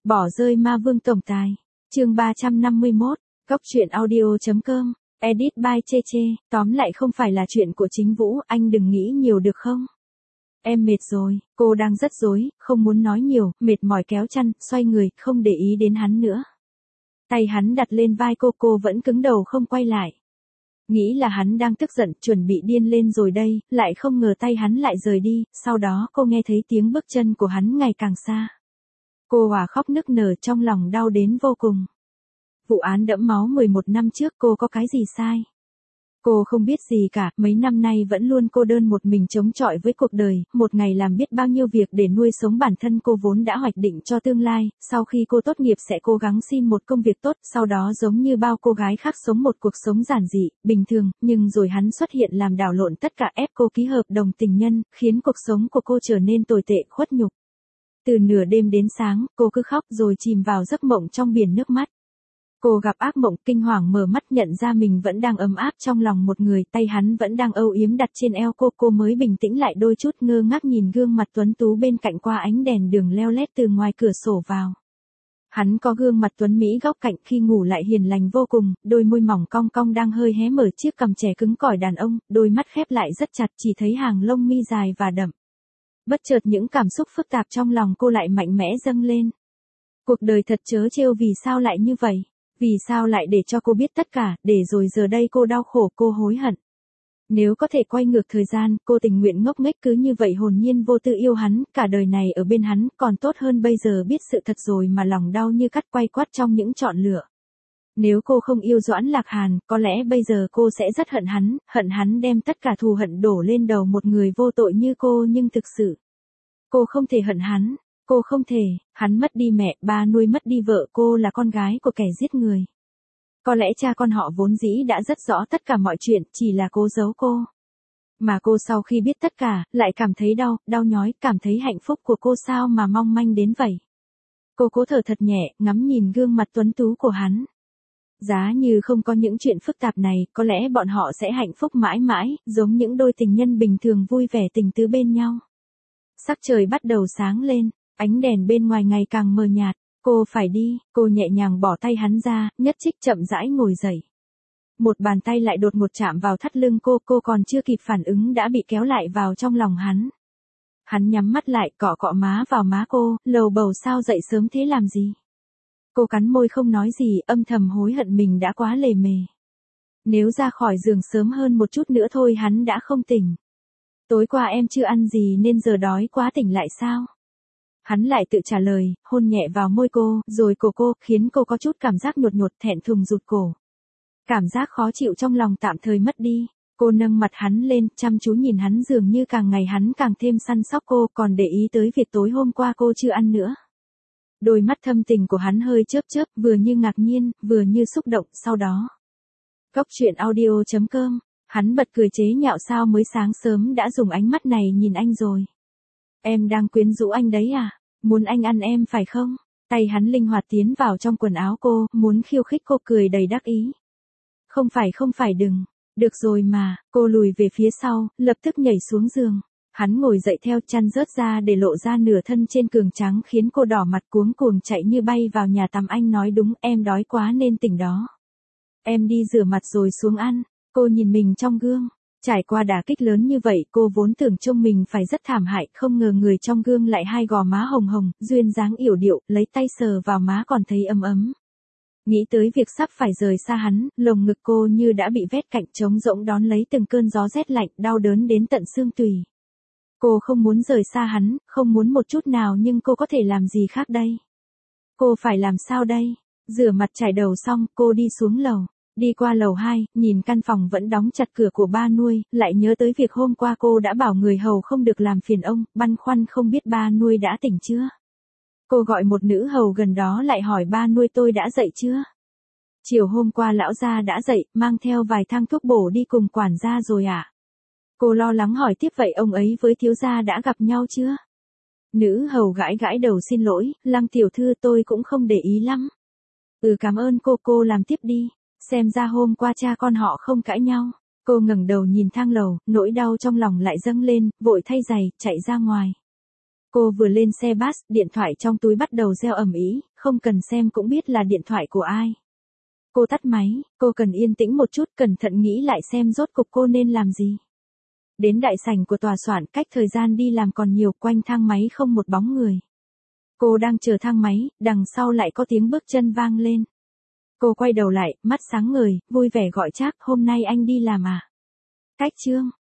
Bỏ rơi ma vương tổng tài. Chương 351, Cốc truyện audio.com, edit by Cheche, tóm lại không phải là chuyện của chính Vũ, anh đừng nghĩ nhiều được không? Em mệt rồi, cô đang rất rối, không muốn nói nhiều, mệt mỏi kéo chăn, xoay người, không để ý đến hắn nữa. Tay hắn đặt lên vai cô vẫn cứng đầu không quay lại. Nghĩ là hắn đang tức giận, chuẩn bị điên lên rồi đây, lại không ngờ tay hắn lại rời đi, sau đó cô nghe thấy tiếng bước chân của hắn ngày càng xa. Cô hòa khóc nức nở trong lòng đau đến vô cùng. Vụ án đẫm máu 11 năm trước cô có cái gì sai? Cô không biết gì cả, mấy năm nay vẫn luôn cô đơn một mình chống chọi với cuộc đời, một ngày làm biết bao nhiêu việc để nuôi sống bản thân cô vốn đã hoạch định cho tương lai, sau khi cô tốt nghiệp sẽ cố gắng xin một công việc tốt, sau đó giống như bao cô gái khác sống một cuộc sống giản dị, bình thường, nhưng rồi hắn xuất hiện làm đảo lộn tất cả, ép cô ký hợp đồng tình nhân, khiến cuộc sống của cô trở nên tồi tệ, khuất nhục. Từ nửa đêm đến sáng, cô cứ khóc rồi chìm vào giấc mộng trong biển nước mắt. Cô gặp ác mộng, kinh hoàng mở mắt nhận ra mình vẫn đang ấm áp trong lòng một người, tay hắn vẫn đang âu yếm đặt trên eo cô mới bình tĩnh lại đôi chút, ngơ ngác nhìn gương mặt tuấn tú bên cạnh qua ánh đèn đường leo lét từ ngoài cửa sổ vào. Hắn có gương mặt tuấn mỹ góc cạnh, khi ngủ lại hiền lành vô cùng, đôi môi mỏng cong cong đang hơi hé mở, chiếc cằm trẻ cứng cỏi đàn ông, đôi mắt khép lại rất chặt, chỉ thấy hàng lông mi dài và đậm. Bất chợt những cảm xúc phức tạp trong lòng cô lại mạnh mẽ dâng lên. Cuộc đời thật trớ trêu, vì sao lại như vậy? Vì sao lại để cho cô biết tất cả, để rồi giờ đây cô đau khổ, cô hối hận. Nếu có thể quay ngược thời gian, cô tình nguyện ngốc nghếch cứ như vậy hồn nhiên vô tư yêu hắn, cả đời này ở bên hắn, còn tốt hơn bây giờ biết sự thật rồi mà lòng đau như cắt quay quắt trong những chọn lựa. Nếu cô không yêu Doãn Lạc Hàn, có lẽ bây giờ cô sẽ rất hận hắn đem tất cả thù hận đổ lên đầu một người vô tội như cô, nhưng thực sự, cô không thể hận hắn. Cô không thể, hắn mất đi mẹ, ba nuôi, mất đi vợ, cô là con gái của kẻ giết người. Có lẽ cha con họ vốn dĩ đã rất rõ tất cả mọi chuyện, chỉ là cố giấu cô. Mà cô sau khi biết tất cả, lại cảm thấy đau nhói, cảm thấy hạnh phúc của cô sao mà mong manh đến vậy. Cô cố thở thật nhẹ, ngắm nhìn gương mặt tuấn tú của hắn. Giá như không có những chuyện phức tạp này, có lẽ bọn họ sẽ hạnh phúc mãi mãi, giống những đôi tình nhân bình thường vui vẻ tình tứ bên nhau. Sắc trời bắt đầu sáng lên. Ánh đèn bên ngoài ngày càng mờ nhạt, cô phải đi, cô nhẹ nhàng bỏ tay hắn ra, nhất trích chậm rãi ngồi dậy. Một bàn tay lại đột ngột chạm vào thắt lưng cô còn chưa kịp phản ứng đã bị kéo lại vào trong lòng hắn. Hắn nhắm mắt lại, cọ cọ má vào má cô, lầu bầu sao dậy sớm thế làm gì. Cô cắn môi không nói gì, âm thầm hối hận mình đã quá lề mề. Nếu ra khỏi giường sớm hơn một chút nữa thôi hắn đã không tỉnh. Tối qua em chưa ăn gì nên giờ đói quá tỉnh lại sao? Hắn lại tự trả lời, hôn nhẹ vào môi cô, rồi cổ cô, khiến cô có chút cảm giác nhột thẹn thùng rụt cổ. Cảm giác khó chịu trong lòng tạm thời mất đi. Cô nâng mặt hắn lên, chăm chú nhìn hắn, dường như càng ngày hắn càng thêm săn sóc cô, còn để ý tới việc tối hôm qua cô chưa ăn nữa. Đôi mắt thâm tình của hắn hơi chớp, vừa như ngạc nhiên, vừa như xúc động, sau đó. Cốc truyện audio.com, hắn bật cười chế nhạo, sao mới sáng sớm đã dùng ánh mắt này nhìn anh rồi. Em đang quyến rũ anh đấy à? Muốn anh ăn em phải không? Tay hắn linh hoạt tiến vào trong quần áo cô, muốn khiêu khích cô, cười đầy đắc ý. Không phải đừng. Được rồi mà, cô lùi về phía sau, lập tức nhảy xuống giường. Hắn ngồi dậy theo, chăn rớt ra để lộ ra nửa thân trên cường trắng, khiến cô đỏ mặt cuống cuồng chạy như bay vào nhà tắm. Anh nói đúng, em đói quá nên tỉnh đó. Em đi rửa mặt rồi xuống ăn. Cô nhìn mình trong gương. Trải qua đả kích lớn như vậy, cô vốn tưởng trông mình phải rất thảm hại, không ngờ người trong gương lại hai gò má hồng hồng, duyên dáng yểu điệu, lấy tay sờ vào má còn thấy ấm ấm. Nghĩ tới việc sắp phải rời xa hắn, lồng ngực cô như đã bị vét cạnh, trống rỗng đón lấy từng cơn gió rét lạnh, đau đớn đến tận xương tủy. Cô không muốn rời xa hắn, không muốn một chút nào, nhưng cô có thể làm gì khác đây? Cô phải làm sao đây? Rửa mặt chải đầu xong, cô đi xuống lầu. Đi qua lầu 2, nhìn căn phòng vẫn đóng chặt cửa của ba nuôi, lại nhớ tới việc hôm qua cô đã bảo người hầu không được làm phiền ông, băn khoăn không biết ba nuôi đã tỉnh chưa. Cô gọi một nữ hầu gần đó lại hỏi ba nuôi tôi đã dậy chưa. Chiều hôm qua lão gia đã dậy, mang theo vài thang thuốc bổ đi cùng quản gia rồi ạ. Cô lo lắng hỏi tiếp, vậy ông ấy với thiếu gia đã gặp nhau chưa? Nữ hầu gãi gãi đầu, xin lỗi, Lăng tiểu thư, tôi cũng không để ý lắm. Cảm ơn cô làm tiếp đi. Xem ra hôm qua cha con họ không cãi nhau. Cô ngẩng đầu nhìn thang lầu, nỗi đau trong lòng lại dâng lên, vội thay giày, chạy ra ngoài. Cô vừa lên xe bus, điện thoại trong túi bắt đầu reo ầm ĩ, không cần xem cũng biết là điện thoại của ai. Cô tắt máy, cô cần yên tĩnh một chút, cẩn thận nghĩ lại xem rốt cục cô nên làm gì. Đến đại sảnh của tòa soạn, cách thời gian đi làm còn nhiều, quanh thang máy không một bóng người. Cô đang chờ thang máy, đằng sau lại có tiếng bước chân vang lên. Cô quay đầu lại, mắt sáng ngời, vui vẻ gọi Trác, hôm nay anh đi làm à? Cách Trương,